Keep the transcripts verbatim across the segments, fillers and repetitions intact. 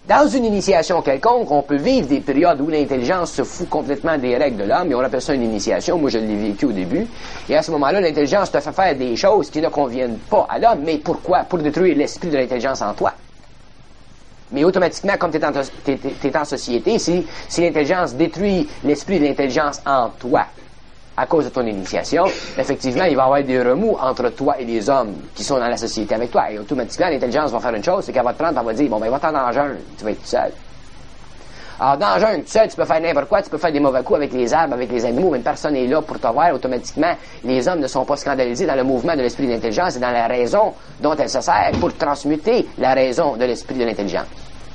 Dans une initiation quelconque, on peut vivre des périodes où l'intelligence se fout complètement des règles de l'homme, et on appelle ça une initiation. Moi, je l'ai vécu au début. Et à ce moment-là, l'intelligence te fait faire des choses qui ne conviennent pas à l'homme. Mais pourquoi? Pour détruire l'esprit de l'intelligence en toi. Mais automatiquement, comme tu es en, t'es, t'es en société, si, si l'intelligence détruit l'esprit de l'intelligence en toi, à cause de ton initiation, effectivement, il va y avoir des remous entre toi et les hommes qui sont dans la société avec toi. Et automatiquement, l'intelligence va faire une chose, c'est qu'elle va te prendre, elle va te dire, bon, ben, va-t'en dans la jungle, tu vas être tout seul. Alors, dans la jungle, tout seul, tu peux faire n'importe quoi, tu peux faire des mauvais coups avec les arbres, avec les animaux, mais personne n'est là pour te voir. Automatiquement, les hommes ne sont pas scandalisés dans le mouvement de l'esprit de l'intelligence et dans la raison dont elle se sert pour transmuter la raison de l'esprit de l'intelligence.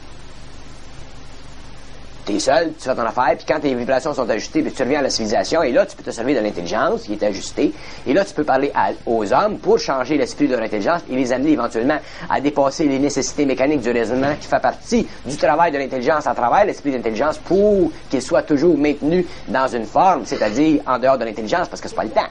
T'es seul, tu fais ton affaire, puis quand tes vibrations sont ajustées, puis tu reviens à la civilisation, et là, tu peux te servir de l'intelligence qui est ajustée, et là, tu peux parler à, aux hommes pour changer l'esprit de leur intelligence et les amener éventuellement à dépasser les nécessités mécaniques du raisonnement qui fait partie du travail de l'intelligence à travers l'esprit d'intelligence pour qu'il soit toujours maintenu dans une forme, c'est-à-dire en dehors de l'intelligence, parce que c'est pas le temps.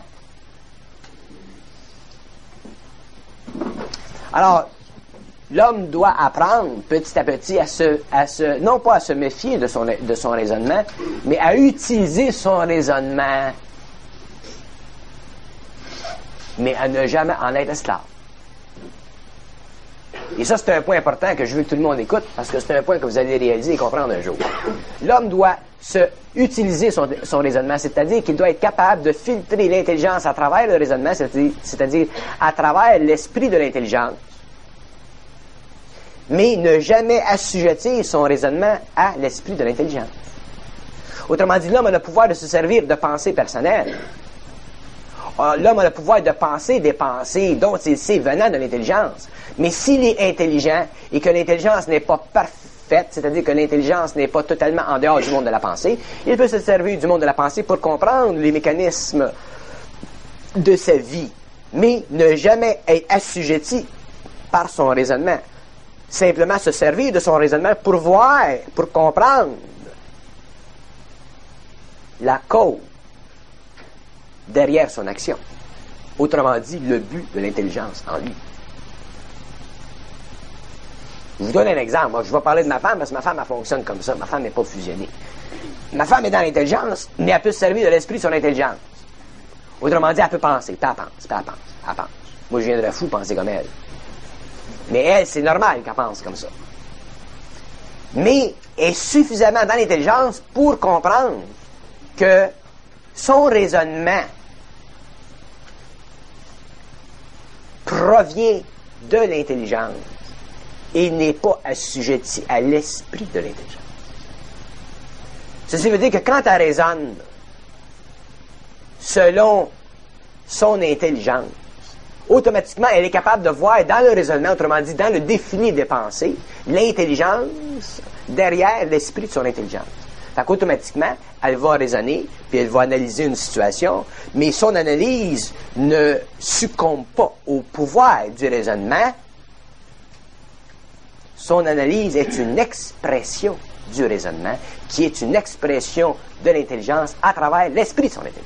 Alors, l'homme doit apprendre petit à petit à se, à se, non pas à se méfier de son, de son raisonnement, mais à utiliser son raisonnement, mais à ne jamais en être esclave. Et ça, c'est un point important que je veux que tout le monde écoute, parce que c'est un point que vous allez réaliser et comprendre un jour. L'homme doit se utiliser son, son raisonnement, c'est-à-dire qu'il doit être capable de filtrer l'intelligence à travers le raisonnement, c'est-à-dire, c'est-à-dire à travers l'esprit de l'intelligence, mais ne jamais assujettir son raisonnement à l'esprit de l'intelligence. Autrement dit, l'homme a le pouvoir de se servir de pensées personnelles. L'homme a le pouvoir de penser des pensées dont il sait venant de l'intelligence. Mais s'il est intelligent et que l'intelligence n'est pas parfaite, c'est-à-dire que l'intelligence n'est pas totalement en dehors du monde de la pensée, il peut se servir du monde de la pensée pour comprendre les mécanismes de sa vie, mais ne jamais être assujetti par son raisonnement. Simplement se servir de son raisonnement pour voir, pour comprendre la cause derrière son action. Autrement dit, le but de l'intelligence en lui. Je vous donne un exemple. Moi, je vais parler de ma femme parce que ma femme, elle fonctionne comme ça. Ma femme n'est pas fusionnée. Ma femme est dans l'intelligence, mais elle peut se servir de l'esprit de son intelligence. Autrement dit, elle peut penser. Puis elle pense, puis elle pense, elle pense. Moi, je viendrais fou penser comme elle. Mais elle, c'est normal qu'elle pense comme ça. Mais elle est suffisamment dans l'intelligence pour comprendre que son raisonnement provient de l'intelligence et n'est pas assujetti à l'esprit de l'intelligence. Ceci veut dire que quand elle raisonne selon son intelligence, automatiquement, elle est capable de voir dans le raisonnement, autrement dit, dans le défini des pensées, l'intelligence derrière l'esprit de son intelligence. Fait qu'automatiquement, elle va raisonner, puis elle va analyser une situation, mais son analyse ne succombe pas au pouvoir du raisonnement. Son analyse est une expression du raisonnement, qui est une expression de l'intelligence à travers l'esprit de son intelligence.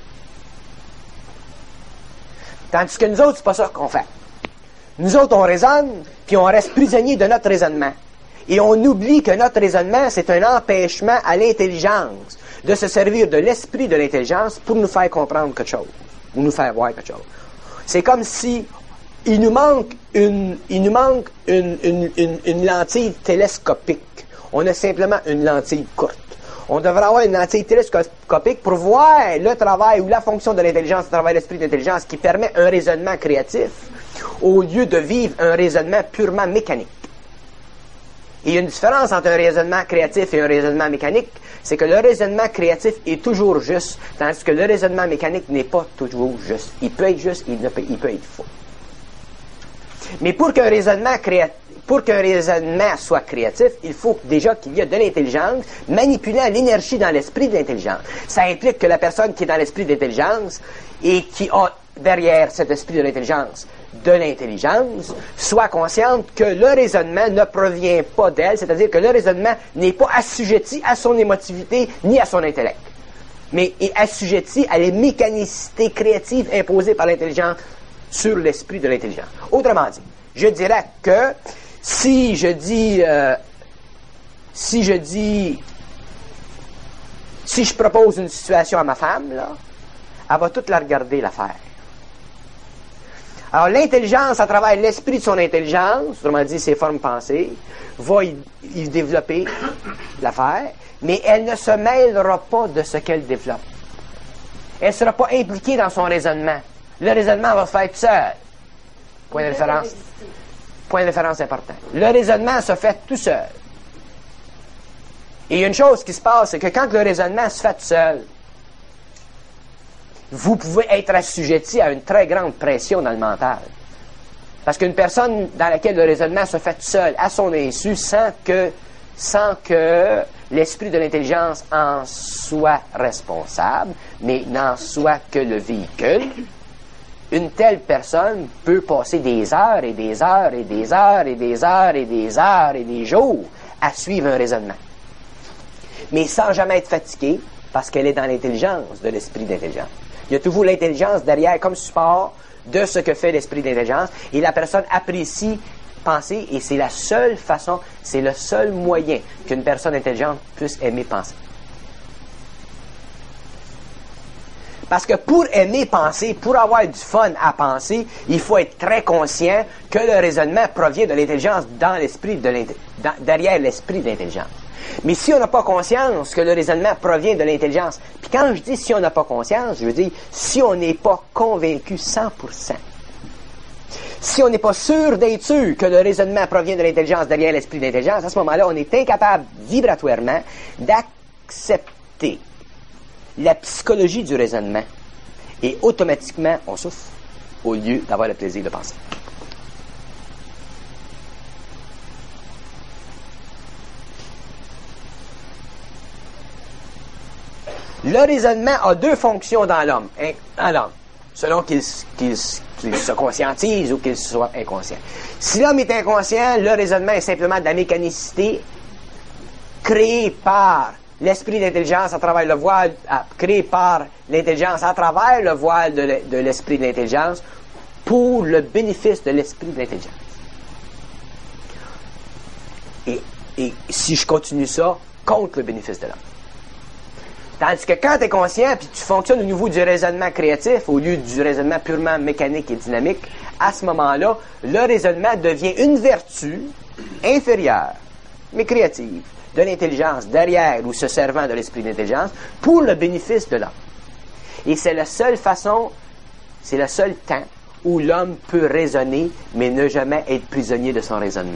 Tandis que nous autres, c'est pas ça qu'on fait. Nous autres, on raisonne, puis on reste prisonnier de notre raisonnement. Et on oublie que notre raisonnement, c'est un empêchement à l'intelligence de se servir de l'esprit de l'intelligence pour nous faire comprendre quelque chose, ou nous faire voir quelque chose. C'est comme si il nous manque une, il nous manque une, une, une, une lentille télescopique. On a simplement une lentille courte. On devrait avoir une lentille télescopique pour voir le travail ou la fonction de l'intelligence à travers l'esprit d'intelligence qui permet un raisonnement créatif au lieu de vivre un raisonnement purement mécanique. Et il y a une différence entre un raisonnement créatif et un raisonnement mécanique, c'est que le raisonnement créatif est toujours juste, tandis que le raisonnement mécanique n'est pas toujours juste. Il peut être juste, il, ne peut, il peut être faux. Mais pour qu'un raisonnement créatif Pour qu'un raisonnement soit créatif, il faut déjà qu'il y ait de l'intelligence manipulant l'énergie dans l'esprit de l'intelligence. Ça implique que la personne qui est dans l'esprit de l'intelligence et qui a derrière cet esprit de l'intelligence de l'intelligence soit consciente que le raisonnement ne provient pas d'elle, c'est-à-dire que le raisonnement n'est pas assujetti à son émotivité ni à son intellect, mais est assujetti à les mécanicités créatives imposées par l'intelligence sur l'esprit de l'intelligence. Autrement dit, je dirais que si je dis, euh, si je dis, si je propose une situation à ma femme, là, elle va toute la regarder, l'affaire. Alors, l'intelligence, à travers l'esprit de son intelligence, autrement dit, ses formes pensées, va y, y développer l'affaire, mais elle ne se mêlera pas de ce qu'elle développe. Elle ne sera pas impliquée dans son raisonnement. Le raisonnement va se faire tout seul. Point de référence. Point de référence important. Le raisonnement se fait tout seul. Et il y a une chose qui se passe, c'est que quand le raisonnement se fait tout seul, vous pouvez être assujetti à une très grande pression dans le mental. Parce qu'une personne dans laquelle le raisonnement se fait tout seul, à son insu, sans que, sans que l'esprit de l'intelligence en soit responsable, mais n'en soit que le véhicule, une telle personne peut passer des heures et des heures et des heures et des heures et des heures et des jours à suivre un raisonnement. Mais sans jamais être fatiguée, parce qu'elle est dans l'intelligence de l'esprit d'intelligence. Il y a toujours l'intelligence derrière comme support de ce que fait l'esprit d'intelligence, et la personne apprécie penser, et c'est la seule façon, c'est le seul moyen qu'une personne intelligente puisse aimer penser. Parce que pour aimer penser, pour avoir du fun à penser, il faut être très conscient que le raisonnement provient de l'intelligence dans l'esprit de l'inté- dans, derrière l'esprit d'intelligence. Mais si on n'a pas conscience que le raisonnement provient de l'intelligence, puis quand je dis si on n'a pas conscience, je veux dire si on n'est pas convaincu cent pour cent. Si on n'est pas sûr d'être sûr que le raisonnement provient de l'intelligence derrière l'esprit d'intelligence, à ce moment-là, on est incapable vibratoirement d'accepter la psychologie du raisonnement. Et automatiquement, on souffre au lieu d'avoir le plaisir de penser. Le raisonnement a deux fonctions dans l'homme, hein, dans l'homme, selon qu'il, qu'il, qu'il se conscientise ou qu'il soit inconscient. Si l'homme est inconscient, le raisonnement est simplement de la mécanicité créée par l'esprit d'intelligence à travers le voile, à, créée par l'intelligence à travers le voile de, le, de l'esprit d'intelligence pour le bénéfice de l'esprit d'intelligence. Et, et si je continue ça, contre le bénéfice de l'homme. Tandis que quand tu es conscient puis tu fonctionnes au niveau du raisonnement créatif au lieu du raisonnement purement mécanique et dynamique, à ce moment-là, le raisonnement devient une vertu inférieure, mais créative, de l'intelligence derrière ou se servant de l'esprit d'intelligence pour le bénéfice de l'homme. Et c'est la seule façon, c'est le seul temps où l'homme peut raisonner, mais ne jamais être prisonnier de son raisonnement.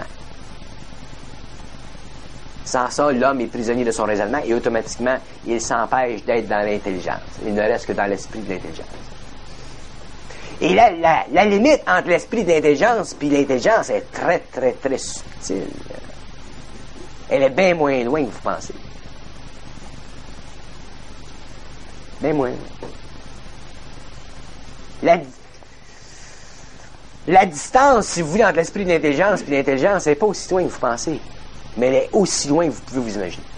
Sans ça, l'homme est prisonnier de son raisonnement et automatiquement, il s'empêche d'être dans l'intelligence. Il ne reste que dans l'esprit de l'intelligence. Et la, la, la limite entre l'esprit d'intelligence et l'intelligence est très, très, très subtile. Elle est bien moins loin que vous pensez. Bien moins loin. La, la distance, si vous voulez, entre l'esprit d'intelligence et l'intelligence, elle n'est pas aussi loin que vous pensez. Mais elle est aussi loin que vous pouvez vous imaginer.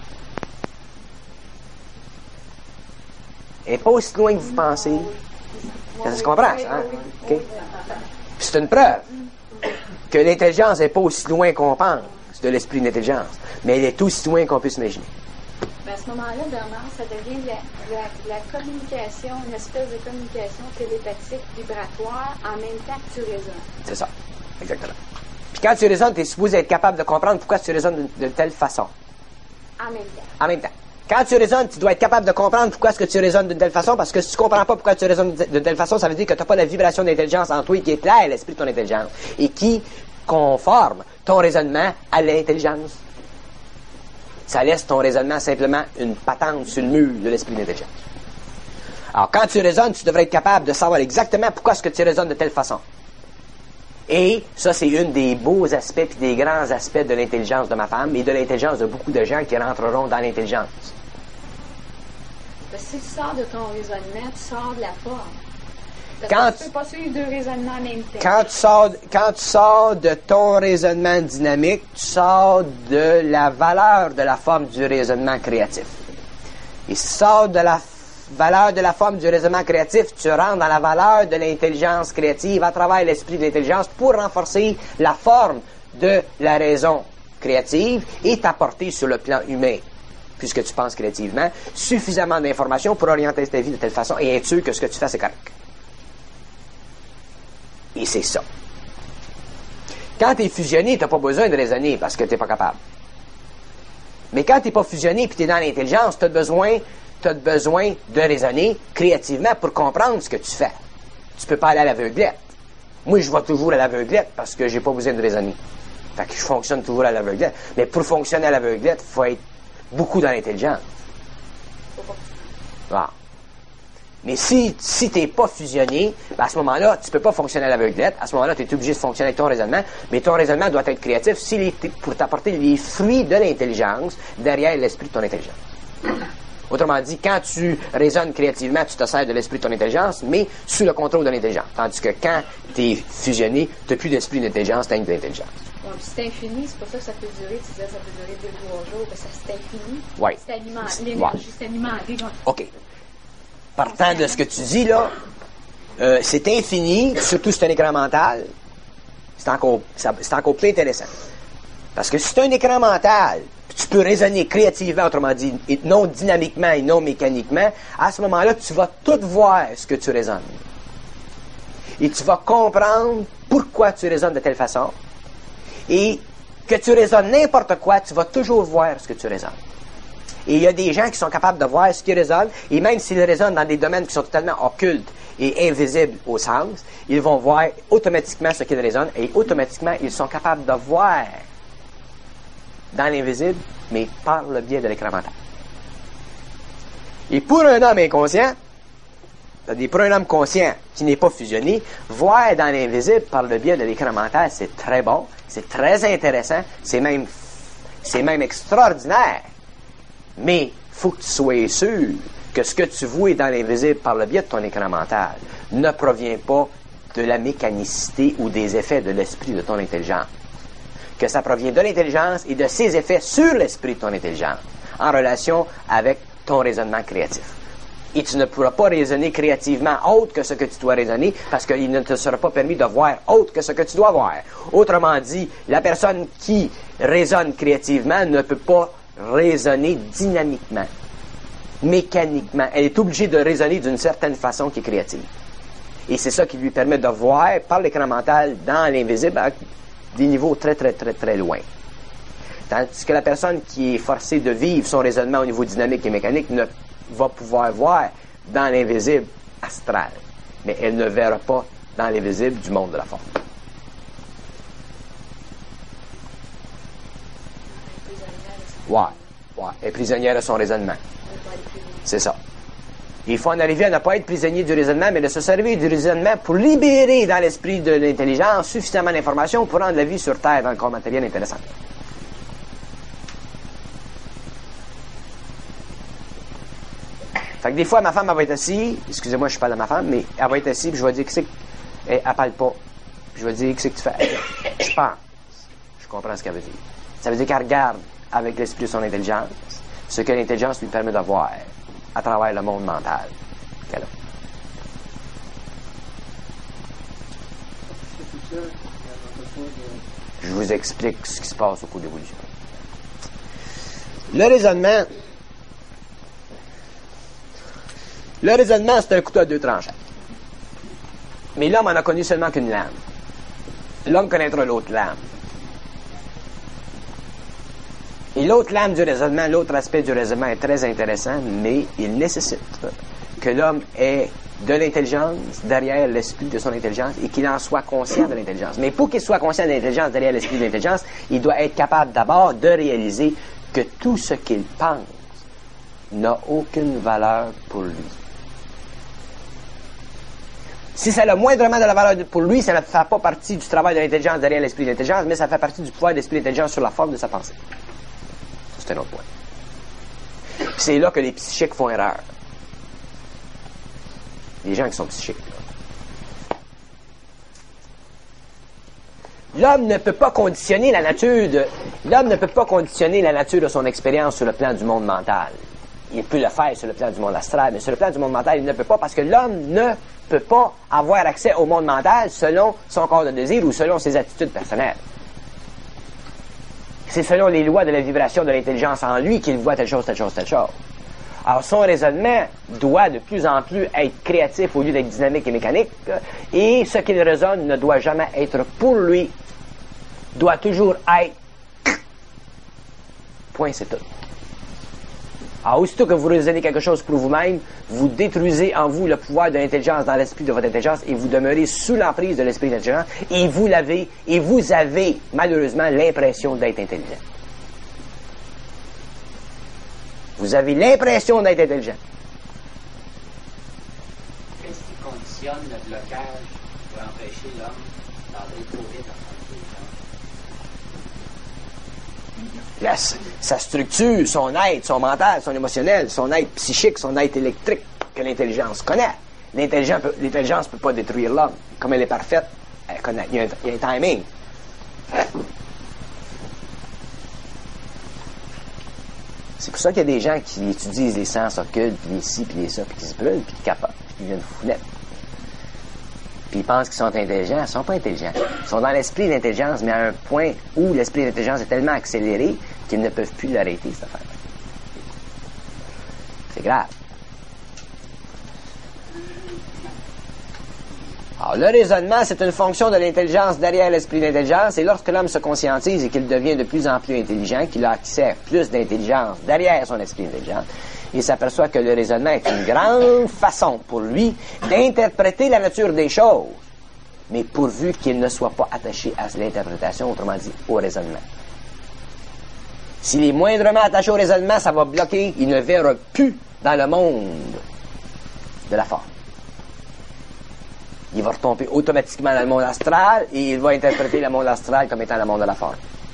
Elle n'est pas aussi loin que vous pensez. Ça se comprend, ça, hein? Okay? C'est une preuve que l'intelligence n'est pas aussi loin qu'on pense de l'esprit d'intelligence, mais elle est aussi loin qu'on peut s'imaginer. Ben à ce moment-là, Bernard, ça devient la, la, la communication, une espèce de communication télépathique, vibratoire, en même temps que tu raisonnes. C'est ça, exactement. Puis quand tu raisonnes, tu es supposé être capable de comprendre pourquoi tu raisonnes de, de telle façon. En même temps. En même temps. Quand tu raisonnes, tu dois être capable de comprendre pourquoi est-ce que tu raisonnes d'une telle façon, parce que si tu ne comprends pas pourquoi tu raisonnes d'une telle façon, ça veut dire que tu n'as pas la vibration d'intelligence en toi qui éclaire l'esprit de ton intelligence et qui conforme ton raisonnement à l'intelligence. Ça laisse ton raisonnement simplement une patente sur le mur de l'esprit d'intelligence. Alors, quand tu raisonnes, tu devrais être capable de savoir exactement pourquoi est-ce que tu raisonnes de telle façon. Et ça, c'est un des beaux aspects et des grands aspects de l'intelligence de ma femme et de l'intelligence de beaucoup de gens qui rentreront dans l'intelligence. Parce que si tu sors de ton raisonnement, tu sors de la forme. Parce Quand que tu ne peux pas suivre deux raisonnements en même temps. Quand tu, sors, quand tu sors de ton raisonnement dynamique, tu sors de la valeur de la forme du raisonnement créatif. Et si tu sors de la valeur de la forme du raisonnement créatif, tu rentres dans la valeur de l'intelligence créative à travers l'esprit de l'intelligence pour renforcer la forme de la raison créative et t'apporter sur le plan humain, puisque tu penses créativement, suffisamment d'informations pour orienter ta vie de telle façon et être sûr que ce que tu fais, c'est correct. Et c'est ça. Quand tu es fusionné, tu n'as pas besoin de raisonner parce que tu n'es pas capable. Mais quand tu n'es pas fusionné et tu es dans l'intelligence, tu as besoin, t'as besoin de raisonner créativement pour comprendre ce que tu fais. Tu peux pas aller à l'aveuglette. Moi, je vais toujours à l'aveuglette parce que j'ai pas besoin de raisonner. Fait que je fonctionne toujours à l'aveuglette. Mais pour fonctionner à l'aveuglette, il faut être beaucoup dans l'intelligence. Voilà. Mais si, si tu n'es pas fusionné, ben à ce moment-là, tu ne peux pas fonctionner à l'aveuglette. À ce moment-là, tu es obligé de fonctionner avec ton raisonnement. Mais ton raisonnement doit être créatif s'il est pour t'apporter les fruits de l'intelligence derrière l'esprit de ton intelligence. Autrement dit, quand tu raisonnes créativement, tu te sers de l'esprit de ton intelligence, mais sous le contrôle de l'intelligence. Tandis que quand tu es fusionné, tu n'as plus d'esprit d'intelligence, tu as de l'intelligence. Ouais, c'est infini, c'est pour ça que ça peut durer, tu disais, ça peut durer deux, trois jours, parce que c'est infini. Oui. C'est alimenté, l'énergie, ouais. C'est alimenté. Donc... OK. Partant de ce que tu dis, là, euh, c'est infini, surtout si c'est un écran mental, c'est encore, ça, c'est encore plus intéressant. Parce que si c'est un écran mental, tu peux raisonner créativement, autrement dit, et non dynamiquement et non mécaniquement, à ce moment-là, tu vas tout voir ce que tu raisonnes. Et tu vas comprendre pourquoi tu raisonnes de telle façon. Et que tu raisonnes n'importe quoi, tu vas toujours voir ce que tu raisonnes. Et il y a des gens qui sont capables de voir ce qu'ils raisonnent, et même s'ils raisonnent dans des domaines qui sont totalement occultes et invisibles au sens, ils vont voir automatiquement ce qu'ils raisonnent, et automatiquement, ils sont capables de voir dans l'invisible, mais par le biais de l'écran mental. Et pour un homme inconscient, c'est-à-dire pour un homme conscient qui n'est pas fusionné, voir dans l'invisible par le biais de l'écran mental, c'est très bon, c'est très intéressant, c'est même, c'est même extraordinaire. Mais il faut que tu sois sûr que ce que tu vois dans l'invisible par le biais de ton écran mental ne provient pas de la mécanicité ou des effets de l'esprit de ton intelligence. Que ça provient de l'intelligence et de ses effets sur l'esprit de ton intelligence, en relation avec ton raisonnement créatif. Et tu ne pourras pas raisonner créativement autre que ce que tu dois raisonner, parce qu'il ne te sera pas permis de voir autre que ce que tu dois voir. Autrement dit, la personne qui raisonne créativement ne peut pas raisonner dynamiquement, mécaniquement. Elle est obligée de raisonner d'une certaine façon qui est créative. Et c'est ça qui lui permet de voir par l'écran mental dans l'invisible à des niveaux très, très, très, très loin. Tandis que la personne qui est forcée de vivre son raisonnement au niveau dynamique et mécanique ne va pouvoir voir dans l'invisible astral, mais elle ne verra pas dans l'invisible du monde de la forme. Ouais, ouais. Elle est prisonnière de son raisonnement. C'est ça. Il faut en arriver à ne pas être prisonnier du raisonnement, mais de se servir du raisonnement pour libérer dans l'esprit de l'intelligence suffisamment d'informations pour rendre la vie sur Terre dans le corps matériel intéressante. Fait que des fois, ma femme, elle va être assise, excusez-moi, je suis pas de ma femme, mais elle va être assise, puis je vais dire, qu'est-ce que... Elle, elle parle pas. Puis je vais dire, qu'est-ce que tu fais? Je pense. Je comprends ce qu'elle veut dire. Ça veut dire qu'elle regarde avec l'esprit de son intelligence ce que l'intelligence lui permet de voir à travers le monde mental qu'elle a. Je vous explique ce qui se passe au cours de l'évolution. Le raisonnement... Le raisonnement, c'est un couteau à deux tranchants. Mais l'homme en a connu seulement qu'une lame. L'homme connaîtra l'autre lame. Et l'autre lame du raisonnement, l'autre aspect du raisonnement est très intéressant, mais il nécessite que l'homme ait de l'intelligence derrière l'esprit de son intelligence et qu'il en soit conscient de l'intelligence. Mais pour qu'il soit conscient de l'intelligence derrière l'esprit de l'intelligence, il doit être capable d'abord de réaliser que tout ce qu'il pense n'a aucune valeur pour lui. Si ça a moindrement de la valeur pour lui, ça ne fait pas partie du travail de l'intelligence derrière l'esprit de l'intelligence, mais ça fait partie du pouvoir de l'esprit de l'intelligence sur la forme de sa pensée. Ça, c'est un autre point. Puis c'est là que les psychiques font erreur. Les gens qui sont psychiques. Là. L'homme ne peut pas conditionner la nature de... L'homme ne peut pas conditionner la nature de son expérience sur le plan du monde mental. Il peut le faire sur le plan du monde astral, mais sur le plan du monde mental, il ne peut pas parce que l'homme ne peut pas avoir accès au monde mental selon son corps de désir ou selon ses attitudes personnelles. C'est selon les lois de la vibration de l'intelligence en lui qu'il voit telle chose, telle chose, telle chose. Alors, son raisonnement doit de plus en plus être créatif au lieu d'être dynamique et mécanique, et ce qu'il raisonne ne doit jamais être pour lui, doit toujours être... Point, c'est tout. Alors, aussitôt que vous raisonnez quelque chose pour vous-même, vous détruisez en vous le pouvoir de l'intelligence dans l'esprit de votre intelligence et vous demeurez sous l'emprise de l'esprit d'intelligence et vous l'avez, et vous avez, malheureusement, l'impression d'être intelligent. Vous avez l'impression d'être intelligent. Qu'est-ce qui conditionne le blocage pour empêcher l'homme d'aller trop vite en La, sa structure, son être, son mental, son émotionnel, son être psychique, son être électrique que l'intelligence connaît. L'intelligence peut, l'intelligence peut pas détruire l'homme. Comme elle est parfaite, elle connaît. Il y a un, il y a un timing. C'est pour ça qu'il y a des gens qui étudient les sens occultes, puis les ci, puis les ça, puis qui se brûlent, puis qui capotent, puis qui deviennent foulettes. Puis ils pensent qu'ils sont intelligents. Ils ne sont pas intelligents. Ils sont dans l'esprit d'intelligence, mais à un point où l'esprit d'intelligence est tellement accéléré qu'ils ne peuvent plus l'arrêter, cette affaire. C'est grave. Alors, le raisonnement, c'est une fonction de l'intelligence derrière l'esprit d'intelligence, et lorsque l'homme se conscientise et qu'il devient de plus en plus intelligent, qu'il a accès à plus d'intelligence derrière son esprit d'intelligence, il s'aperçoit que le raisonnement est une grande façon pour lui d'interpréter la nature des choses, mais pourvu qu'il ne soit pas attaché à l'interprétation, autrement dit, au raisonnement. S'il est moindrement attaché au raisonnement, ça va bloquer, il ne verra plus dans le monde de la forme. Il va retomber automatiquement dans le monde astral et il va interpréter le monde astral comme étant le monde de la forme.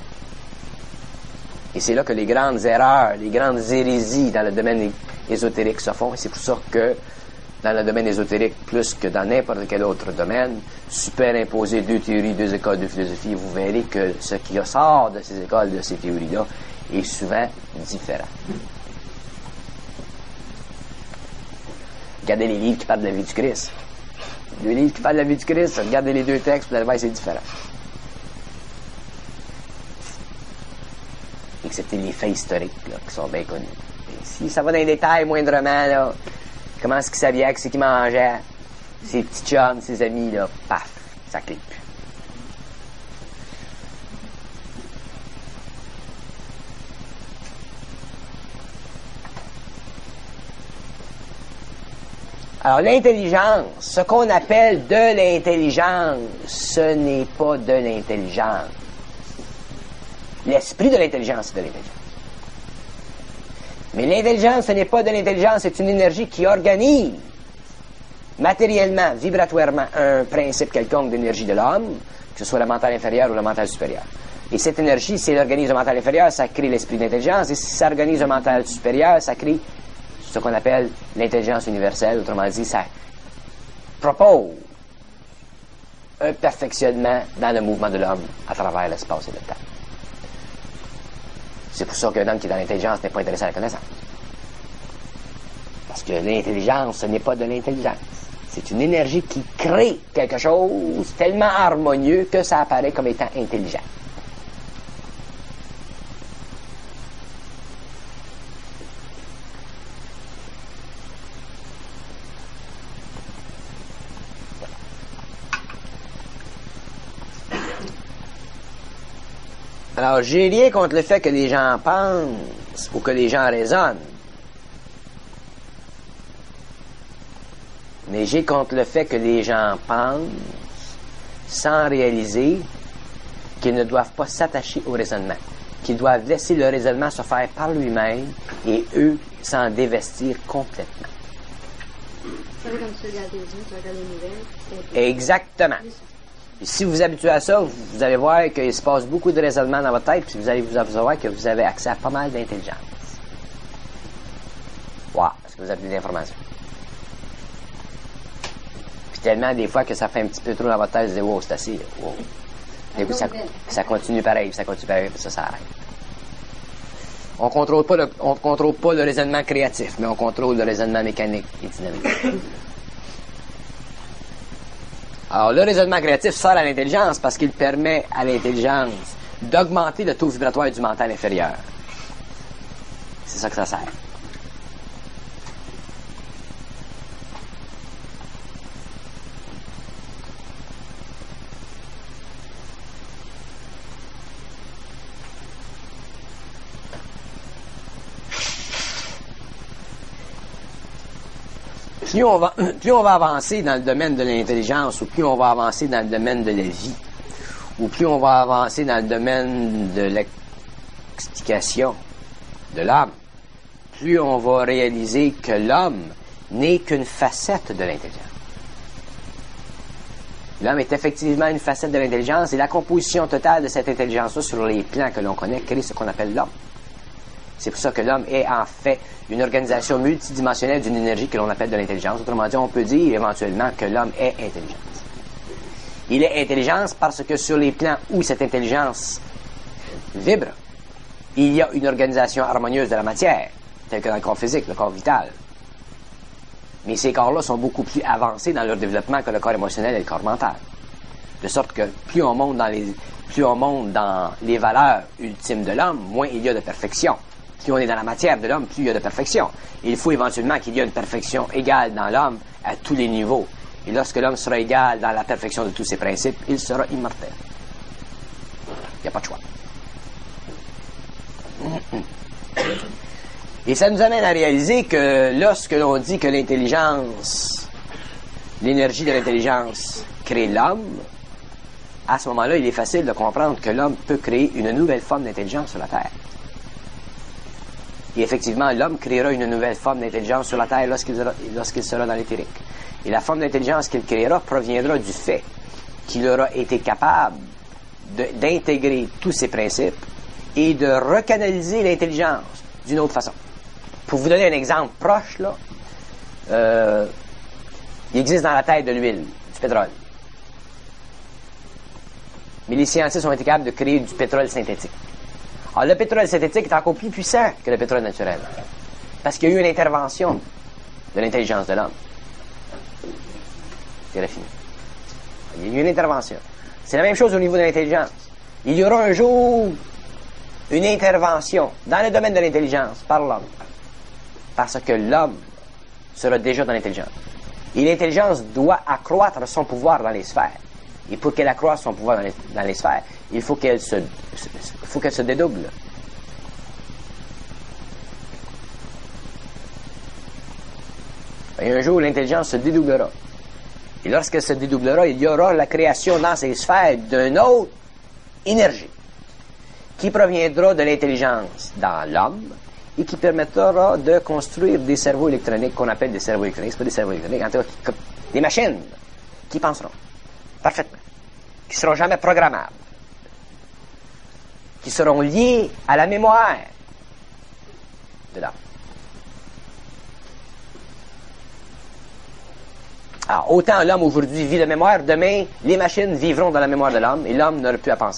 Et c'est là que les grandes erreurs, les grandes hérésies dans le domaine ésotérique se font. Et c'est pour ça que dans le domaine ésotérique, plus que dans n'importe quel autre domaine, superimposer deux théories, deux écoles de philosophie, vous verrez que ce qui sort de ces écoles, de ces théories-là, est souvent différent. Regardez les livres qui parlent de la vie du Christ. Les livres qui parlent de la vie du Christ, regardez les deux textes, vous allez voir, c'est différent. Excepté les faits historiques, là, qui sont bien connus. Et si ça va dans les détails moindrement, là, comment est-ce qu'il s'habillait, qu'est-ce qu'il mangeait, ses petits chums, ses amis, là, paf, ça clique plus. Alors, l'intelligence, ce qu'on appelle de l'intelligence, ce n'est pas de l'intelligence. L'esprit de l'intelligence, c'est de l'intelligence. Mais l'intelligence, ce n'est pas de l'intelligence, c'est une énergie qui organise matériellement, vibratoirement, un principe quelconque d'énergie de l'homme, que ce soit le mental inférieur ou le mental supérieur. Et cette énergie, si elle organise le mental inférieur, ça crée l'esprit d'intelligence, et si ça organise le mental supérieur, ça crée ce qu'on appelle l'intelligence universelle, autrement dit, ça propose un perfectionnement dans le mouvement de l'homme à travers l'espace et le temps. C'est pour ça qu'un homme qui est dans l'intelligence n'est pas intéressé à la connaissance. Parce que l'intelligence, ce n'est pas de l'intelligence. C'est une énergie qui crée quelque chose tellement harmonieux que ça apparaît comme étant intelligent. Alors, j'ai rien contre le fait que les gens pensent ou que les gens raisonnent. Mais j'ai contre le fait que les gens pensent sans réaliser qu'ils ne doivent pas s'attacher au raisonnement, qu'ils doivent laisser le raisonnement se faire par lui-même et eux s'en dévestir complètement. Ça va comme tu regardes les yeux, tu regardes les nouvelles. Exactement. Et si vous vous habituez à ça, vous allez voir qu'il se passe beaucoup de raisonnement dans votre tête, puis vous allez vous apercevoir que vous avez accès à pas mal d'intelligence. Wow, est-ce que vous avez plus d'informations? Puis tellement des fois que ça fait un petit peu trop dans votre tête, vous dites, wow, c'est assez. Wow. Et puis ça, ça continue pareil, puis ça continue pareil, puis ça s'arrête. On contrôle pas le, on contrôle pas le raisonnement créatif, mais on contrôle le raisonnement mécanique et dynamique. Alors, le raisonnement créatif sert à l'intelligence parce qu'il permet à l'intelligence d'augmenter le taux vibratoire du mental inférieur. C'est ça que ça sert. Plus on va, plus on va avancer dans le domaine de l'intelligence, ou plus on va avancer dans le domaine de la vie, ou plus on va avancer dans le domaine de l'explication de l'homme, plus on va réaliser que l'homme n'est qu'une facette de l'intelligence. L'homme est effectivement une facette de l'intelligence, et la composition totale de cette intelligence-là sur les plans que l'on connaît crée ce qu'on appelle l'homme. C'est pour ça que l'homme est en fait une organisation multidimensionnelle d'une énergie que l'on appelle de l'intelligence. Autrement dit, on peut dire éventuellement que l'homme est intelligence. Il est intelligence parce que sur les plans où cette intelligence vibre, il y a une organisation harmonieuse de la matière, telle que dans le corps physique, le corps vital. Mais ces corps-là sont beaucoup plus avancés dans leur développement que le corps émotionnel et le corps mental. De sorte que plus on monte dans les, plus on monte dans les valeurs ultimes de l'homme, moins il y a de perfection. Plus on est dans la matière de l'homme, plus il y a de perfection. Il faut éventuellement qu'il y ait une perfection égale dans l'homme à tous les niveaux. Et lorsque l'homme sera égal dans la perfection de tous ses principes, il sera immortel. Il n'y a pas de choix. Et ça nous amène à réaliser que lorsque l'on dit que l'intelligence, l'énergie de l'intelligence crée l'homme, à ce moment-là, il est facile de comprendre que l'homme peut créer une nouvelle forme d'intelligence sur la Terre. Et effectivement, l'homme créera une nouvelle forme d'intelligence sur la Terre lorsqu'il sera, lorsqu'il sera dans l'éthérique. Et la forme d'intelligence qu'il créera proviendra du fait qu'il aura été capable de, d'intégrer tous ces principes et de recanaliser l'intelligence d'une autre façon. Pour vous donner un exemple proche, là, euh, il existe dans la Terre de l'huile, du pétrole. Mais les scientifiques ont été capables de créer du pétrole synthétique. Alors, le pétrole synthétique est encore plus puissant que le pétrole naturel. Parce qu'il y a eu une intervention de l'intelligence de l'homme. C'est raffiné. Il y a eu une intervention. C'est la même chose au niveau de l'intelligence. Il y aura un jour une intervention dans le domaine de l'intelligence par l'homme. Parce que l'homme sera déjà dans l'intelligence. Et l'intelligence doit accroître son pouvoir dans les sphères. Et pour qu'elle accroisse son pouvoir dans les, dans les sphères, il faut qu'elle se, faut qu'elle se dédouble. Et un jour, l'intelligence se dédoublera. Et lorsqu'elle se dédoublera, il y aura la création dans ces sphères d'une autre énergie qui proviendra de l'intelligence dans l'homme et qui permettra de construire des cerveaux électroniques qu'on appelle des cerveaux électroniques. C'est pas des cerveaux électroniques, en tout cas, des machines qui penseront parfaitement, qui ne seront jamais programmables, qui seront liés à la mémoire de l'homme. Alors, autant l'homme aujourd'hui vit la mémoire, demain, les machines vivront dans la mémoire de l'homme et l'homme n'aura plus à penser.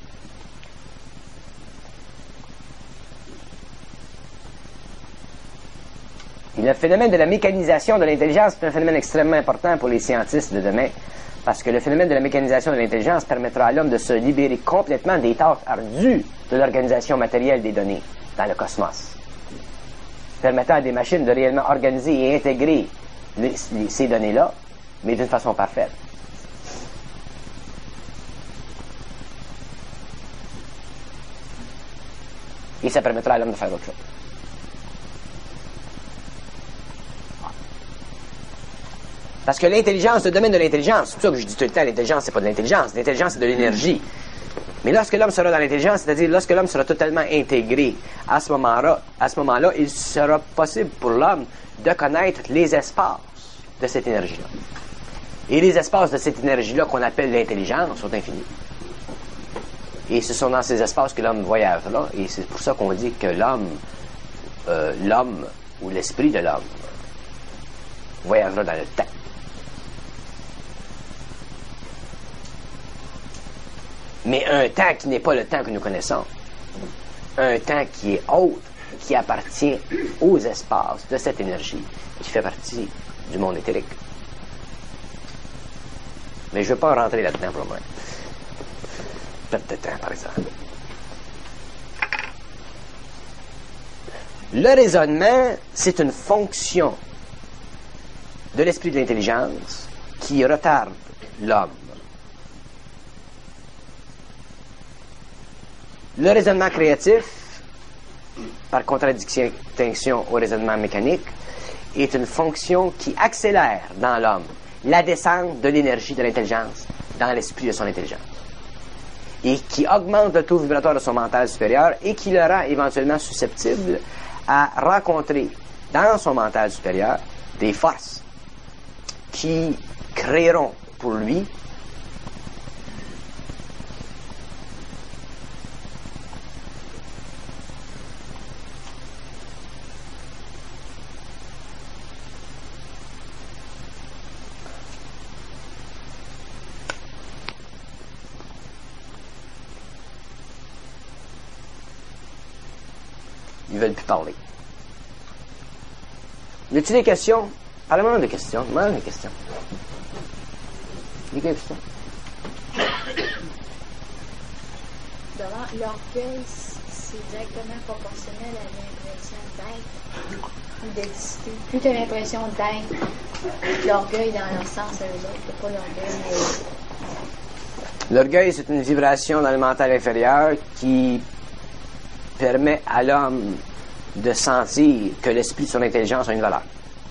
Et le phénomène de la mécanisation de l'intelligence est un phénomène extrêmement important pour les scientistes de demain, parce que le phénomène de la mécanisation de l'intelligence permettra à l'homme de se libérer complètement des tâches ardues de l'organisation matérielle des données dans le cosmos, permettant à des machines de réellement organiser et intégrer les, les, ces données-là, mais d'une façon parfaite. Et ça permettra à l'homme de faire autre chose. Parce que l'intelligence, le domaine de l'intelligence, c'est pour ça que je dis tout le temps, l'intelligence, c'est pas de l'intelligence. L'intelligence, c'est de l'énergie. Mais lorsque l'homme sera dans l'intelligence, c'est-à-dire lorsque l'homme sera totalement intégré, à ce moment-là, à ce moment-là, il sera possible pour l'homme de connaître les espaces de cette énergie-là. Et les espaces de cette énergie-là qu'on appelle l'intelligence sont infinis. Et ce sont dans ces espaces que l'homme voyagera. Et c'est pour ça qu'on dit que l'homme, euh, l'homme ou l'esprit de l'homme voyagera dans le temps. Mais un temps qui n'est pas le temps que nous connaissons. Un temps qui est autre, qui appartient aux espaces de cette énergie, qui fait partie du monde éthérique. Mais je ne veux pas rentrer là-dedans pour le moment. perte de temps, par exemple. Le raisonnement, c'est une fonction de l'esprit de l'intelligence qui retarde l'homme. Le raisonnement créatif, par contradiction au raisonnement mécanique, est une fonction qui accélère dans l'homme la descente de l'énergie de l'intelligence dans l'esprit de son intelligence et qui augmente le taux vibratoire de son mental supérieur et qui le rend éventuellement susceptible à rencontrer dans son mental supérieur des forces qui créeront pour lui ils veulent plus parler. Y a-t-il des questions? Parlez-moi des questions. Demandez des questions. Des questions. Devant l'orgueil, c'est directement proportionnel à l'impression d'être ou d'exister. Plus tu as l'impression d'être, l'orgueil dans leur sens à eux autres, c'est pas l'orgueil, mais... L'orgueil, c'est une vibration dans le mental inférieur qui permet à l'homme de sentir que l'esprit de son intelligence a une valeur.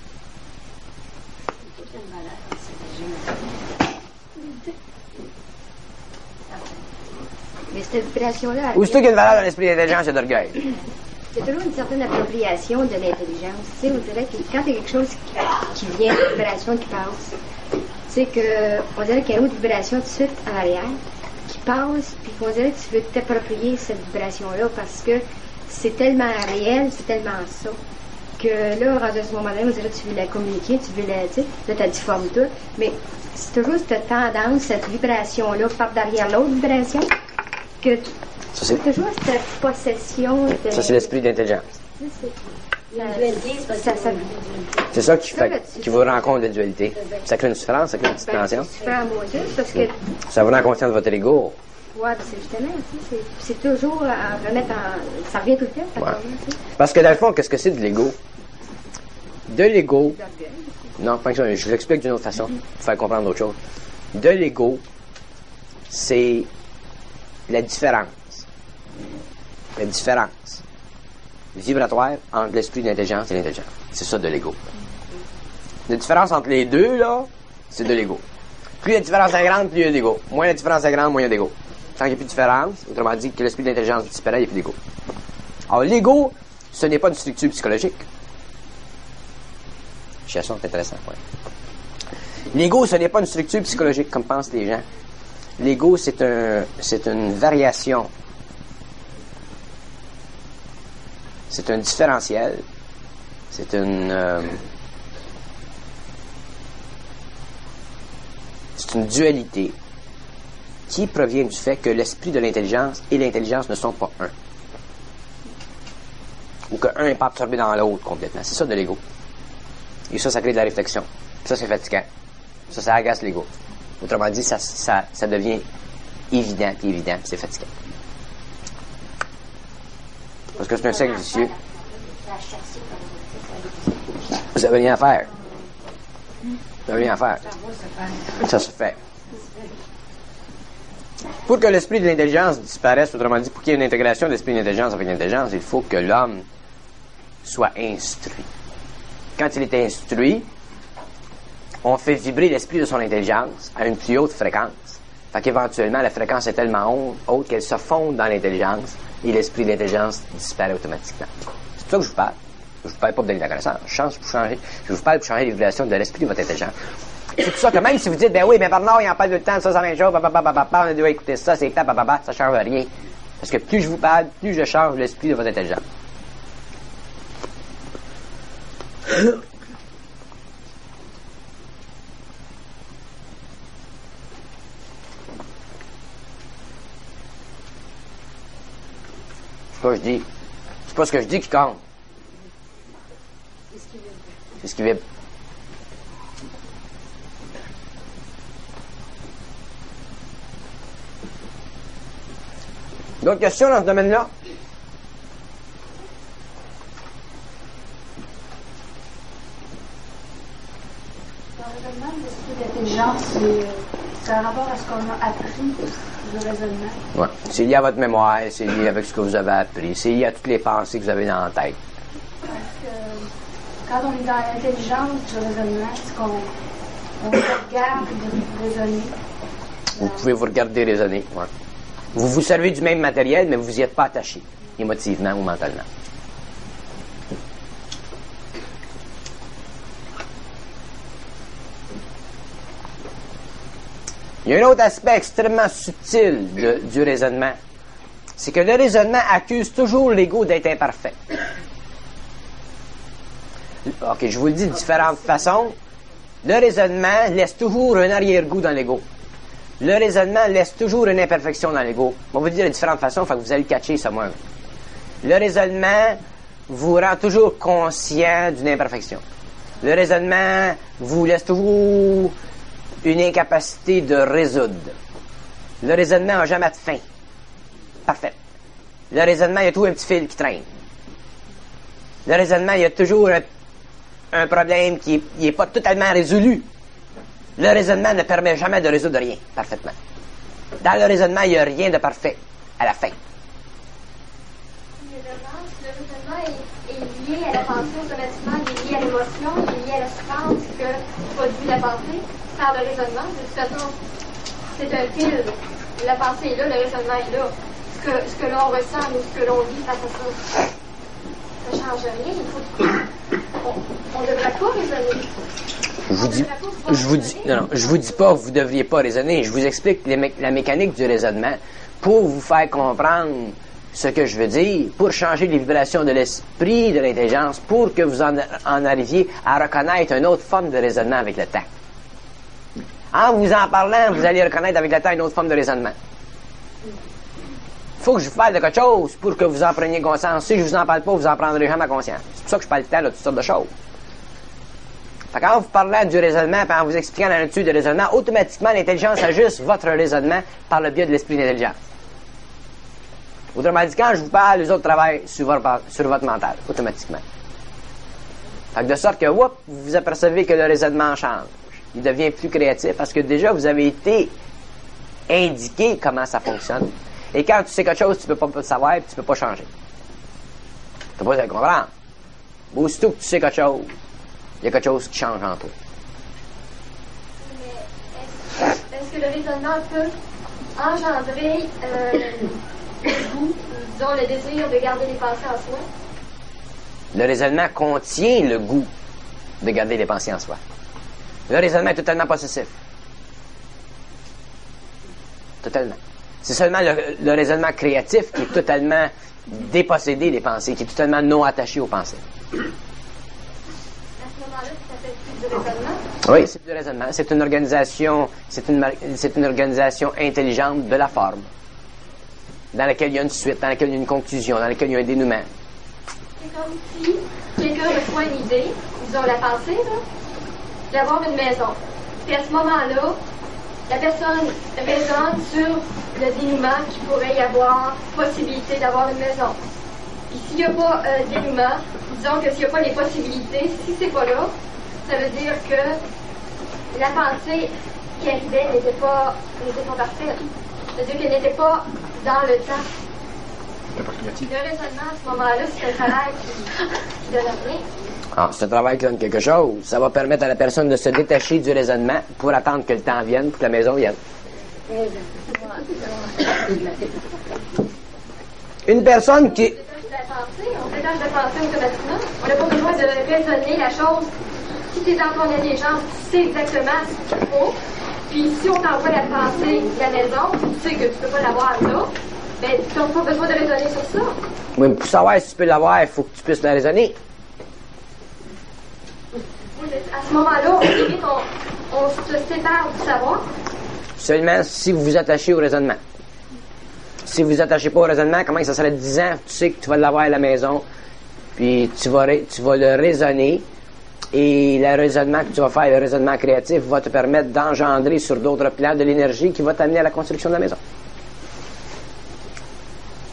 Mais cette vibration-là... Ou c'est qu'il y a une valeur dans l'esprit d'intelligence et d'orgueil? Il y a toujours une certaine appropriation de l'intelligence. Tu sais, on dirait que quand il y a quelque chose qui, qui vient, une vibration qui passe, tu sais que on dirait qu'il y a une autre vibration tout de suite en arrière qui passe, puis qu'on dirait que tu veux t'approprier cette vibration-là parce que c'est tellement réel, c'est tellement ça, que là, rendu à ce moment-là, on dirait que tu veux la communiquer, tu veux la, tu sais, là, t'as difforme tout, mais c'est toujours cette tendance, cette vibration-là, par derrière l'autre vibration, que ça, c'est toujours cette possession de... Ça, c'est l'esprit d'intelligence. Ça, ça, c'est ça qui fait, qui vous rend compte de la dualité. Ça crée une différence, ça crée une petite tension. C'est super amoureux, parce que... Ça vous rend conscient de votre ego. Ouais, c'est justement, tu sais, c'est, c'est toujours à remettre en... Ça revient tout le temps, ça Ouais. revient, tu sais. Parce que dans le fond, qu'est-ce que c'est de l'ego? De l'ego... Non, pas que ça, je l'explique d'une autre façon, pour faire comprendre d'autres choses. De l'ego, c'est la différence. La différence vibratoire entre l'esprit d'intelligence et l'intelligence. C'est ça de l'ego. La différence entre les deux, là, c'est de l'ego. Plus la différence est grande, plus il y a d'ego. Moins la différence est grande, moins il y a d'ego. Tant qu'il n'y a plus de différence, autrement dit que l'esprit d'intelligence disparaît, il n'y a plus d'ego. Alors, l'ego, ce n'est pas une structure psychologique. Chiasson, c'est intéressant. Ouais. L'ego, ce n'est pas une structure psychologique, comme pensent les gens. L'ego, c'est un, c'est une variation. C'est un différentiel. C'est une... Euh, c'est une dualité qui provient du fait que l'esprit de l'intelligence et l'intelligence ne sont pas un. Ou qu'un n'est pas absorbé dans l'autre complètement. C'est ça de l'ego. Et ça, ça crée de la réflexion. Ça, c'est fatigant. Ça, ça agace l'ego. Autrement dit, ça, ça, ça devient évident, puis évident, puis c'est fatigant. Parce que c'est un cercle vicieux. Vous n'avez rien à faire. Vous n'avez rien à faire. Ça se fait. Pour que l'esprit de l'intelligence disparaisse, autrement dit, pour qu'il y ait une intégration de l'esprit de l'intelligence avec l'intelligence, il faut que l'homme soit instruit. Quand il est instruit, on fait vibrer l'esprit de son intelligence à une plus haute fréquence. Fait qu'éventuellement, la fréquence est tellement haute qu'elle se fonde dans l'intelligence et l'esprit d'intelligence disparaît automatiquement. C'est pour ça que je vous parle. Je vous parle pas pour donner de la connaissance. Je change pour changer. Je vous parle pour changer les vibrations de l'esprit de votre intelligence. C'est pour ça que même si vous dites, ben oui, ben pardon, il en parle tout le temps, ça, c'est la même chose, on a dû écouter ça, c'est ça, ça change rien. Parce que plus je vous parle, plus je change l'esprit de votre intelligence. C'est pas ce que je dis. C'est pas ce que je dis qui compte. C'est ce qui vibre. D'autres questions dans ce domaine-là? Le raisonnement de l'esprit d'intelligence, c'est, c'est un rapport à ce qu'on a appris du raisonnement. Oui. C'est lié à votre mémoire, c'est lié avec ce que vous avez appris, c'est lié à toutes les pensées que vous avez dans la tête. Parce que quand on est dans l'intelligence du raisonnement, c'est qu'on on regarde de raisonner. Vous pouvez vous regarder raisonner. Ouais. Vous vous servez du même matériel, mais vous n'y êtes pas attaché, émotivement ou mentalement. Il y a un autre aspect extrêmement subtil de, du raisonnement. C'est que le raisonnement accuse toujours l'ego d'être imparfait. OK, je vous le dis de différentes façons. Le raisonnement laisse toujours un arrière-goût dans l'ego. Le raisonnement laisse toujours une imperfection dans l'ego. On va vous dire de différentes façons, fait que vous allez le catcher, ça, moi. Le raisonnement vous rend toujours conscient d'une imperfection. Le raisonnement vous laisse toujours une incapacité de résoudre. Le raisonnement n'a jamais de fin. Parfait. Le raisonnement, il y a toujours un petit fil qui traîne. Le raisonnement, il y a toujours un, un problème qui n'est pas totalement résolu. Le raisonnement ne permet jamais de résoudre rien parfaitement. Dans le raisonnement, il n'y a rien de parfait à la fin. Le raisonnement est, est lié à la pensée automatiquement, il est lié à l'émotion, il est lié à la souffrance que produit la pensée par le raisonnement. De toute façon, c'est un fil. La pensée est là, le raisonnement est là. Ce que, ce que l'on ressent ou ce que l'on vit face à ça, ça ne change rien. Il faut, on ne devrait pas raisonner. Je vous dis, je vous dis, non, non, je vous dis pas que vous devriez pas raisonner. Je vous explique les mé- la mécanique du raisonnement pour vous faire comprendre ce que je veux dire, pour changer les vibrations de l'esprit, de l'intelligence, pour que vous en, en arriviez à reconnaître une autre forme de raisonnement avec le temps. En vous en parlant, vous allez reconnaître avec le temps une autre forme de raisonnement. Il faut que je vous parle de quelque chose pour que vous en preniez conscience. Si je vous en parle pas, vous en prendrez jamais conscience. C'est pour ça que je parle tout le temps de toutes sortes de choses. Fait qu'en vous parlant du raisonnement et en vous expliquant la nature du raisonnement, automatiquement, l'intelligence ajuste votre raisonnement par le biais de l'esprit d'intelligence. Autrement dit, quand je vous parle, les autres travaillent sur votre, sur votre mental, automatiquement. Fait que de sorte que, whoop, vous vous apercevez que le raisonnement change. Il devient plus créatif parce que déjà, vous avez été indiqué comment ça fonctionne. Et quand tu sais quelque chose, tu ne peux pas le savoir et tu ne peux pas changer. Tu ne peux pas le comprendre. Aussitôt que tu sais quelque chose, il y a quelque chose qui change en toi. Mais est-ce, est-ce que le raisonnement peut engendrer euh, le goût, disons le désir de garder les pensées en soi? Le raisonnement contient le goût de garder les pensées en soi. Le raisonnement est totalement possessif. Totalement. C'est seulement le, le raisonnement créatif qui est totalement dépossédé des pensées, qui est totalement non attaché aux pensées. Oui, c'est du raisonnement. C'est une organisation, c'est une, c'est une organisation intelligente de la forme, dans laquelle il y a une suite, dans laquelle il y a une conclusion, dans laquelle il y a un dénouement. C'est comme si quelqu'un reçoit une idée, disons la pensée, là, d'avoir une maison. Puis à ce moment-là, la personne raisonne sur le dénouement qu'il pourrait y avoir possibilité d'avoir une maison. Puis s'il n'y a pas euh, dénouement, disons que s'il n'y a pas les possibilités, si c'est pas là, ça veut dire que la pensée qui arrivait n'était pas, n'était pas parfaite. Ça veut dire qu'elle n'était pas dans le temps. Le raisonnement, à ce moment-là, c'est un travail qui, qui donne rien. Ah, c'est un travail qui donne quelque chose. Ça va permettre à la personne de se détacher du raisonnement pour attendre que le temps vienne, pour que la maison vienne. Une personne qui... On détache de penser automatiquement. On n'a pas besoin de raisonner la chose. Si tu es dans ton intelligence, tu sais exactement ce qu'il faut. Puis si on t'envoie la pensée de la maison, tu sais que tu ne peux pas l'avoir là, ben tu n'as pas besoin de raisonner sur ça. Oui, mais pour savoir si tu peux l'avoir, il faut que tu puisses la raisonner. Oui, mais à ce moment-là, on, limite, on, on se sépare du savoir. Seulement si vous vous attachez au raisonnement. Si vous vous attachez pas au raisonnement, comment ça serait dix ans, tu sais que tu vas l'avoir à la maison, puis tu vas, tu vas le raisonner, et le raisonnement que tu vas faire, le raisonnement créatif, va te permettre d'engendrer sur d'autres plans de l'énergie qui va t'amener à la construction de la maison.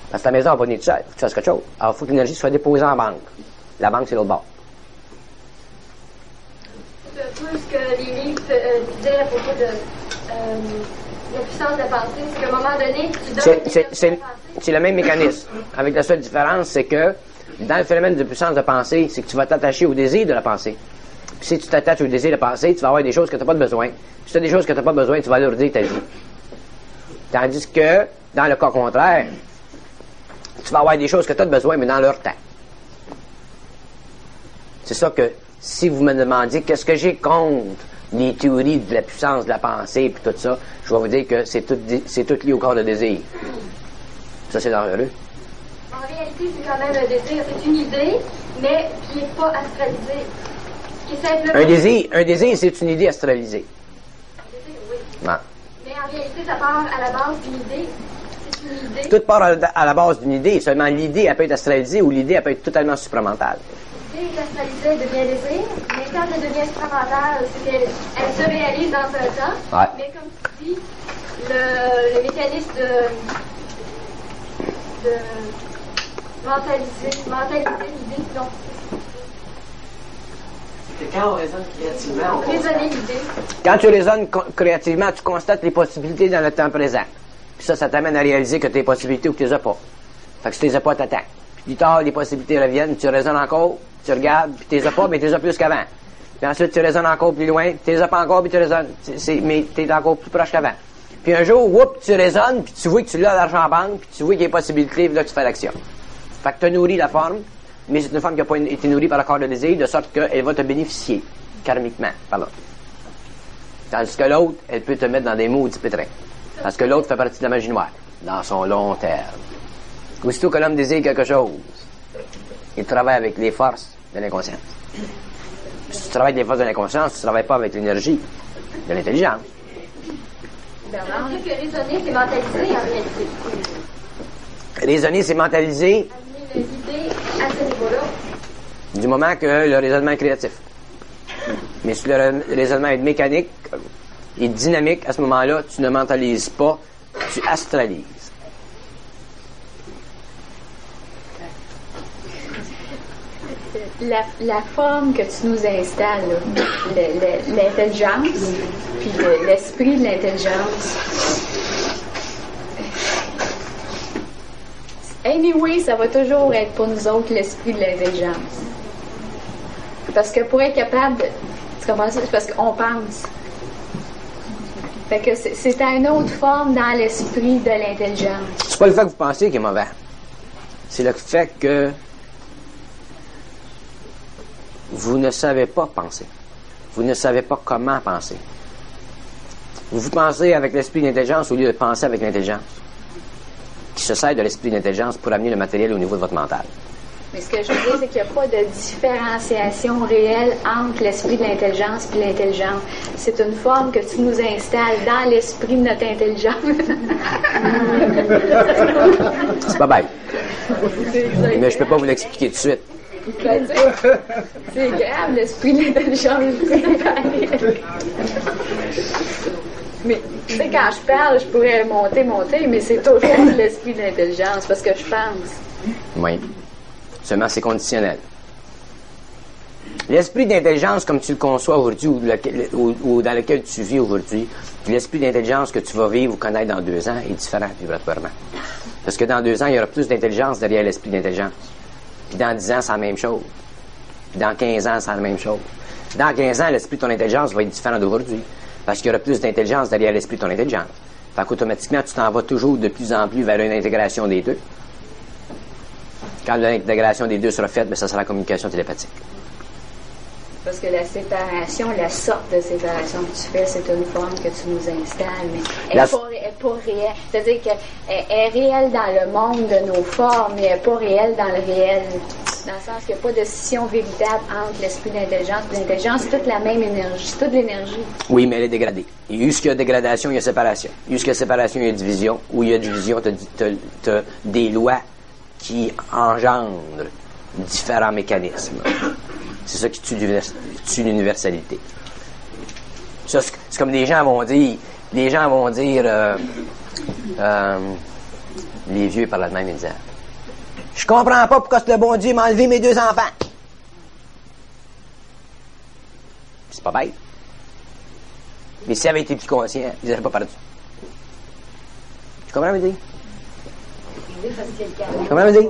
Parce que ta maison n'a pas de nid tout seul. Il faut que tu fasses quelque chose. Alors, il faut que l'énergie soit déposée en banque. La banque, c'est l'autre bord. C'est un peu ce que les livres euh, disaient à propos de euh, la puissance de la pensée. C'est qu'à un moment donné, tu donnes C'est, une c'est, puissance c'est, de la pensée. c'est le même mécanisme. Avec la seule différence, c'est que dans le phénomène de puissance de pensée, c'est que tu vas t'attacher au désir de la pensée. Puis si tu t'attaches au désir de penser, tu vas avoir des choses que tu n'as pas de besoin. Si tu as des choses que tu n'as pas besoin, tu vas alourdir ta vie. Tandis que, dans le cas contraire, tu vas avoir des choses que tu as besoin, mais dans leur temps. C'est ça que, si vous me demandiez qu'est-ce que j'ai contre les théories de la puissance de la pensée et tout ça, je vais vous dire que c'est tout, c'est tout lié au corps de désir. Ça, c'est dangereux. En réalité, c'est quand même un désir. C'est une idée, mais qui n'est pas astralisée. Qui est simplement... Un désir, un désir, c'est une idée astralisée. Un désir, oui. Ouais. Mais en réalité, ça part à la base d'une idée. C'est une idée. Tout part à, à la base d'une idée. Seulement l'idée, elle peut être astralisée ou l'idée, elle peut être totalement supramentale. L'idée est astralisée, elle devient désir. Mais quand elle devient supramentale, c'est qu'elle elle se réalise dans un temps. Ouais. Mais comme tu dis, le, le mécanisme de, de mentaliser, mentaliser l'idée, donc Quand on raisonne créativement, raisonner l'idée. Quand tu raisonnes co- créativement, tu constates les possibilités dans le temps présent. Puis ça, ça t'amène à réaliser que tu as des possibilités ou que tu les as pas. Fait que si tu les as pas, t'attends. Puis plus tard, les possibilités reviennent, tu raisonnes encore, tu regardes, puis tu les as pas, mais tu les as plus qu'avant. Puis ensuite, tu raisonnes encore plus loin, tu les as pas encore, puis tu raisonnes, c'est, c'est, mais tu es encore plus proche qu'avant. Puis un jour, whoop, tu raisonnes, puis tu vois que tu l'as l'argent en banque, puis tu vois qu'il y a des possibilités, puis là, tu fais l'action. Fait que tu as nourri la forme, mais c'est une forme qui n'a pas été nourrie par le corps de désir, de sorte qu'elle va te bénéficier, karmiquement, pardon. Tandis que l'autre, elle peut te mettre dans des maudits pétrins. Parce que l'autre fait partie de la magie noire, dans son long terme. Aussitôt que l'homme désire quelque chose, il travaille avec les forces de l'inconscience. Si tu travailles avec les forces de l'inconscience, tu ne travailles pas avec l'énergie de l'intelligence. Ça veut dire que raisonner, c'est mentaliser en réalité. Raisonner, c'est mentaliser Amener l'idée à ce niveau-là. du moment que le raisonnement est créatif. Mais si le raisonnement est mécanique et dynamique, à ce moment-là, tu ne mentalises pas, tu astralises. La, la forme que tu nous installes, là, le- le- l'intelligence, puis le- l'esprit de l'intelligence. Anyway, ça va toujours être pour nous autres l'esprit de l'intelligence. Parce que pour être capable de... Tu comprends ça? C'est parce qu'on pense. Fait que c'est, c'est une autre forme dans l'esprit de l'intelligence. C'est pas le fait que vous pensez qui est mauvais. C'est le fait que vous ne savez pas penser. Vous ne savez pas comment penser. Vous pensez avec l'esprit d'intelligence au lieu de penser avec l'intelligence, qui se sert de l'esprit d'intelligence pour amener le matériel au niveau de votre mental. Mais ce que je veux dire, c'est qu'il n'y a pas de différenciation réelle entre l'esprit de l'intelligence et l'intelligence. C'est une forme que tu nous installes dans l'esprit de notre intelligence. C'est pas bête. Mais je peux pas vous l'expliquer tout de suite. Ben, tu sais, c'est grave, l'esprit de l'intelligence. Mais, tu sais, quand je parle, je pourrais monter, monter, mais c'est toujours l'esprit de l'intelligence parce que je pense. Oui. Seulement, c'est conditionnel. L'esprit d'intelligence, comme tu le conçois aujourd'hui, ou, lequel- ou- ou dans lequel tu vis aujourd'hui, puis l'esprit d'intelligence que tu vas vivre ou connaître dans deux ans est différent, vibratoirement. Parce que dans deux ans, il y aura plus d'intelligence derrière l'esprit d'intelligence. Puis dans dix ans, c'est la même chose. Puis dans quinze ans, c'est la même chose. Dans quinze ans, l'esprit de ton intelligence va être différent d'aujourd'hui. Parce qu'il y aura plus d'intelligence derrière l'esprit de ton intelligence. Fait qu'automatiquement, tu t'en vas toujours de plus en plus vers une intégration des deux. Quand l'intégration des deux sera faite, bien, ça sera la communication télépathique. Parce que la séparation, la sorte de séparation que tu fais, c'est une forme que tu nous installes, mais elle La- n'est pas, elle est pas réelle. C'est-à-dire qu'elle est réelle dans le monde de nos formes, mais elle n'est pas réelle dans le réel. Dans le sens qu'il n'y a pas de scission véritable entre l'esprit d'intelligence et l'intelligence. C'est toute la même énergie, c'est toute l'énergie. Oui, mais elle est dégradée. Et où il y a dégradation, il y a séparation. Où il y a séparation, il y a division. Où il y a division, tu as des lois qui engendrent différents mécanismes. C'est ça qui tue, l'univers- tue l'universalité. Ça, c'est c'est comme des gens vont dire, les gens vont dire, euh, euh, Les vieux parlaient de même, ils disaient, je comprends pas pourquoi le bon Dieu m'a enlevé mes deux enfants. C'est pas bête. Mais s'ils avaient été plus conscients, ils n'auraient pas parlé de ça. Tu comprends, me dire? Tu comprends, me dire?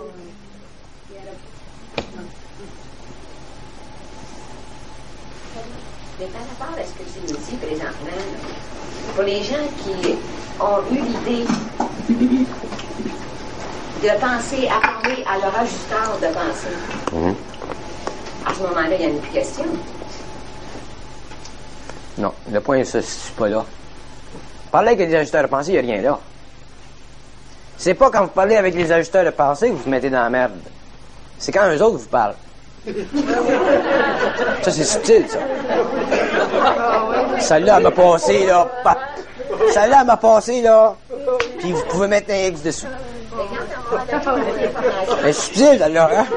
Mais par rapport à ce que tu nous dis présentement, pour les gens qui ont eu l'idée de penser à parler à leur ajusteur de pensée, Mm-hmm. à ce moment-là, il n'y en a plus question. Non, le point ne se situe pas là. Parler avec des ajusteurs de pensée, il n'y a rien là. C'est pas quand vous parlez avec les ajusteurs de pensée que vous vous mettez dans la merde. C'est quand eux autres vous parlent. Ça, c'est subtil, ça. Celle-là, elle m'a passé, là. Pap. Celle-là, elle m'a passé, là. Puis vous pouvez mettre un X dessus. C'est subtil, celle-là, hein?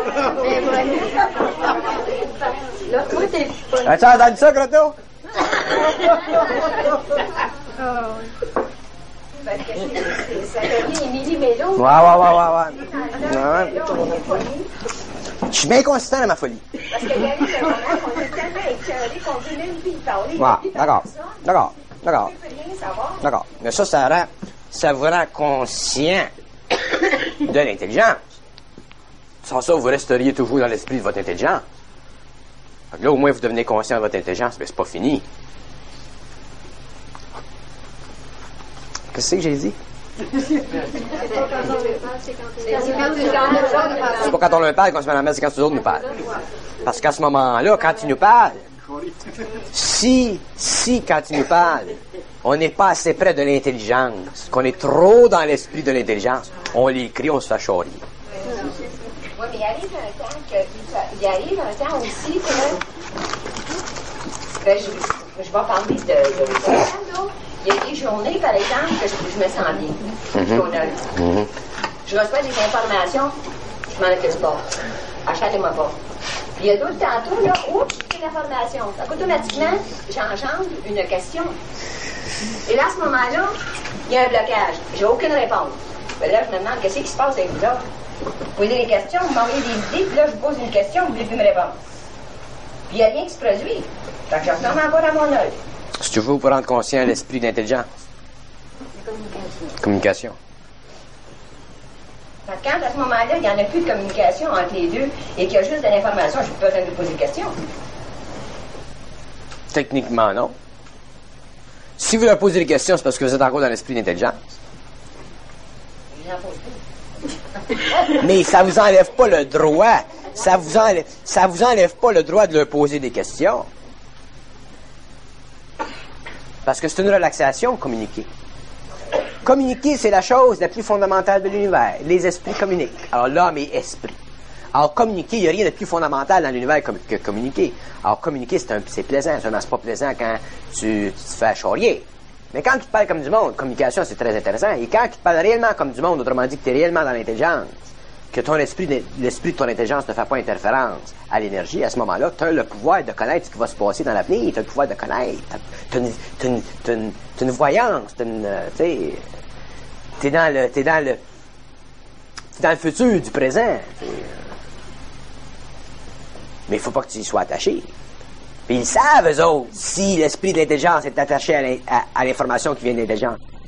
As-tu entendu ça, Grotto? Parce que c'est- ça devient Émilie Mélo. Ouais, ouais, ouais, ouais, ouais. Ouais. Je suis bien consistant dans ma folie. Parce qu'il y a eu un moment qu'on est tellement écœurés qu'on ne veut même plus y parler. Ouais, d'accord, d'accord, d'accord, On ne peut rien savoir. d'accord. Mais ça, ça rend, ça vous rend conscient de l'intelligence. Sans ça, vous resteriez toujours dans l'esprit de votre intelligence. Fait que là, au moins, vous devenez conscient de votre intelligence, mais c'est pas fini. Qu'est-ce que j'ai dit? C'est pas quand on le parle qu'on se met dans la merde, c'est quand les autres nous parlent. Parce qu'à ce moment-là, quand ils nous parlent, si, si, quand ils nous parlent, on n'est pas assez près de l'intelligence, qu'on est trop dans l'esprit de l'intelligence, on l'écrit, on se fait charrier. Oui, mais il arrive un temps que, il arrive un temps aussi que, que je, je vais parler de, de, de là. Il y a des journées, par exemple, que je, je me sens bien. Mm-hmm. Mm-hmm. Je reçois des informations, je m'en occupe pas. Achetez-moi pas. Puis il y a d'autres tantôt, là, oups, c'est l'information. Donc, automatiquement, j'engendre une question. Et là, à ce moment-là, il y a un blocage. J'ai aucune réponse. Mais là, je me demande, qu'est-ce qui se passe avec vous autres? Vous posez des questions, vous m'envoyez des idées, puis là, je vous pose une question, vous ne voulez plus me répondre. Puis il n'y a rien qui se produit. Fait que je retourne encore à mon œil. C'est toujours pour rendre conscient l'esprit d'intelligence. Communication. Communication. Fait que quand, à ce moment-là, il n'y en a plus de communication entre les deux et qu'il y a juste de l'information, je n'ai pas besoin de vous poser des questions. Techniquement, non. Si vous leur posez des questions, c'est parce que vous êtes encore dans l'esprit d'intelligence. J'en pose plus. Mais ça vous enlève pas le droit. Ça vous enlève, ça vous enlève pas le droit de leur poser des questions. Parce que c'est une relaxation, communiquer. Communiquer, c'est la chose la plus fondamentale de l'univers. Les esprits communiquent. Alors l'homme est esprit. Alors communiquer, il n'y a rien de plus fondamental dans l'univers que communiquer. Alors communiquer, c'est, un, c'est plaisant. Seulement, c'est pas plaisant quand tu, tu te fais charrier. Mais quand tu te parles comme du monde, communication, c'est très intéressant. Et quand tu te parles réellement comme du monde, autrement dit que tu es réellement dans l'intelligence, que ton esprit, l'esprit de ton intelligence ne fait pas interférence à l'énergie, à ce moment-là, tu as le pouvoir de connaître ce qui va se passer dans l'avenir, tu as le pouvoir de connaître, tu as une, t'as une, t'as une, t'as une voyance, tu sais, t'es dans le, t'es dans le, t'es dans le futur du présent. T'sais. Mais il faut pas que tu y sois attaché. Puis ils savent, eux autres, si l'esprit de l'intelligence est attaché à, à, à l'information qui vient de l'intelligence.